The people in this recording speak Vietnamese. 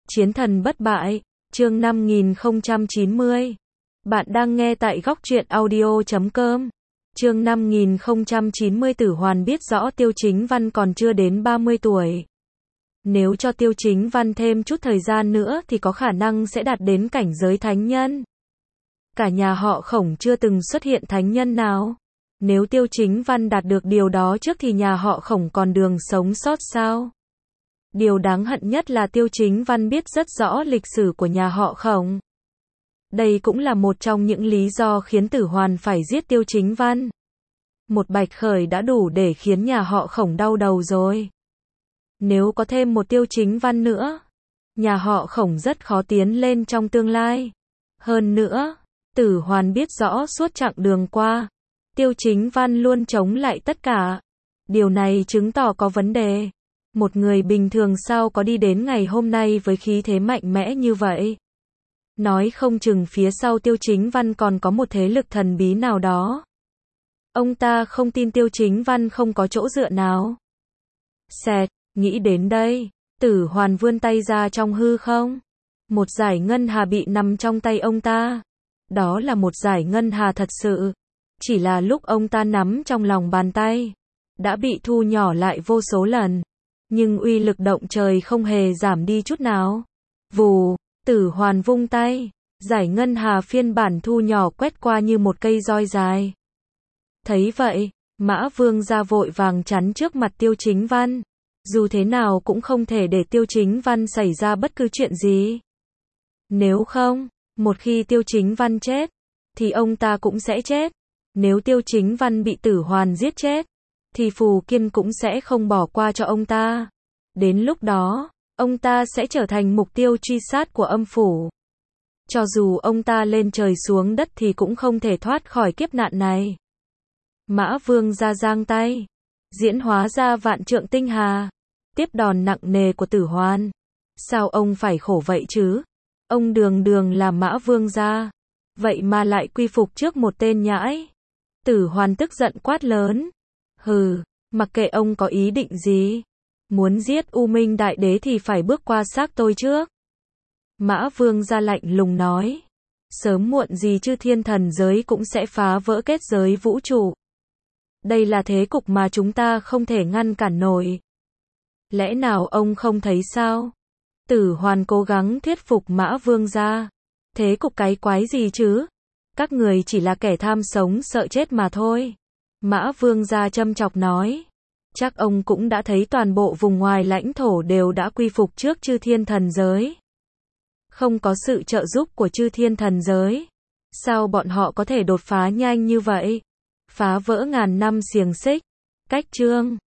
Chiến thần bất bại, chương 5090. Bạn đang nghe tại góc truyện audio.com. Chương 5090. Tử Hoàn biết rõ Tiêu Chính Văn còn chưa đến 30 tuổi. Nếu cho Tiêu Chính Văn thêm chút thời gian nữa thì có khả năng sẽ đạt đến cảnh giới thánh nhân. Cả nhà họ Khổng chưa từng xuất hiện thánh nhân nào. Nếu Tiêu Chính Văn đạt được điều đó trước thì nhà họ Khổng còn đường sống sót sao? Điều đáng hận nhất là Tiêu Chính Văn biết rất rõ lịch sử của nhà họ Khổng. Đây cũng là một trong những lý do khiến Tử Hoàn phải giết Tiêu Chính Văn. Một Bạch Khởi đã đủ để khiến nhà họ Khổng đau đầu rồi. Nếu có thêm một Tiêu Chính Văn nữa, nhà họ Khổng rất khó tiến lên trong tương lai. Hơn nữa, Tử Hoàn biết rõ suốt chặng đường qua, Tiêu Chính Văn luôn chống lại tất cả. Điều này chứng tỏ có vấn đề. Một người bình thường sao có đi đến ngày hôm nay với khí thế mạnh mẽ như vậy? Nói không chừng phía sau Tiêu Chính Văn còn có một thế lực thần bí nào đó. Ông ta không tin Tiêu Chính Văn không có chỗ dựa nào. Xẹt, nghĩ đến đây, Tử Hoàn vươn tay ra trong hư không. Một dải ngân hà bị nằm trong tay ông ta. Đó là một dải ngân hà thật sự. Chỉ là lúc ông ta nắm trong lòng bàn tay, đã bị thu nhỏ lại vô số lần. Nhưng uy lực động trời không hề giảm đi chút nào. Vù, Tử Hoàn vung tay, dải ngân hà phiên bản thu nhỏ quét qua như một cây roi dài. Thấy vậy, Mã Vương ra vội vàng chắn trước mặt Tiêu Chính Văn. Dù thế nào cũng không thể để Tiêu Chính Văn xảy ra bất cứ chuyện gì. Nếu không, một khi Tiêu Chính Văn chết, thì ông ta cũng sẽ chết. Nếu Tiêu Chính Văn bị Tử Hoàn giết chết, thì Phù Kiên cũng sẽ không bỏ qua cho ông ta. Đến lúc đó, ông ta sẽ trở thành mục tiêu truy sát của âm phủ. Cho dù ông ta lên trời xuống đất thì cũng không thể thoát khỏi kiếp nạn này. Mã Vương ra giang tay, diễn hóa ra vạn trượng tinh hà, tiếp đòn nặng nề của Tử Hoàn. Sao ông phải khổ vậy chứ? Ông đường đường là Mã Vương gia, vậy mà lại quy phục trước một tên nhãi. Tử Hoàn tức giận quát lớn. Hừ, mặc kệ ông có ý định gì. Muốn giết U Minh Đại Đế thì phải bước qua xác tôi trước. Mã Vương ra lạnh lùng nói. Sớm muộn gì Chư Thiên Thần Giới cũng sẽ phá vỡ kết giới vũ trụ. Đây là thế cục mà chúng ta không thể ngăn cản nổi. Lẽ nào ông không thấy sao? Tử Hoàn cố gắng thuyết phục Mã Vương ra. Thế cục cái quái gì chứ? Các người chỉ là kẻ tham sống sợ chết mà thôi. Mã Vương gia châm chọc nói. Chắc ông cũng đã thấy toàn bộ vùng ngoài lãnh thổ đều đã quy phục trước Chư Thiên Thần Giới. Không có sự trợ giúp của Chư Thiên Thần Giới, sao bọn họ có thể đột phá nhanh như vậy? Phá vỡ ngàn năm xiềng xích. Cách chương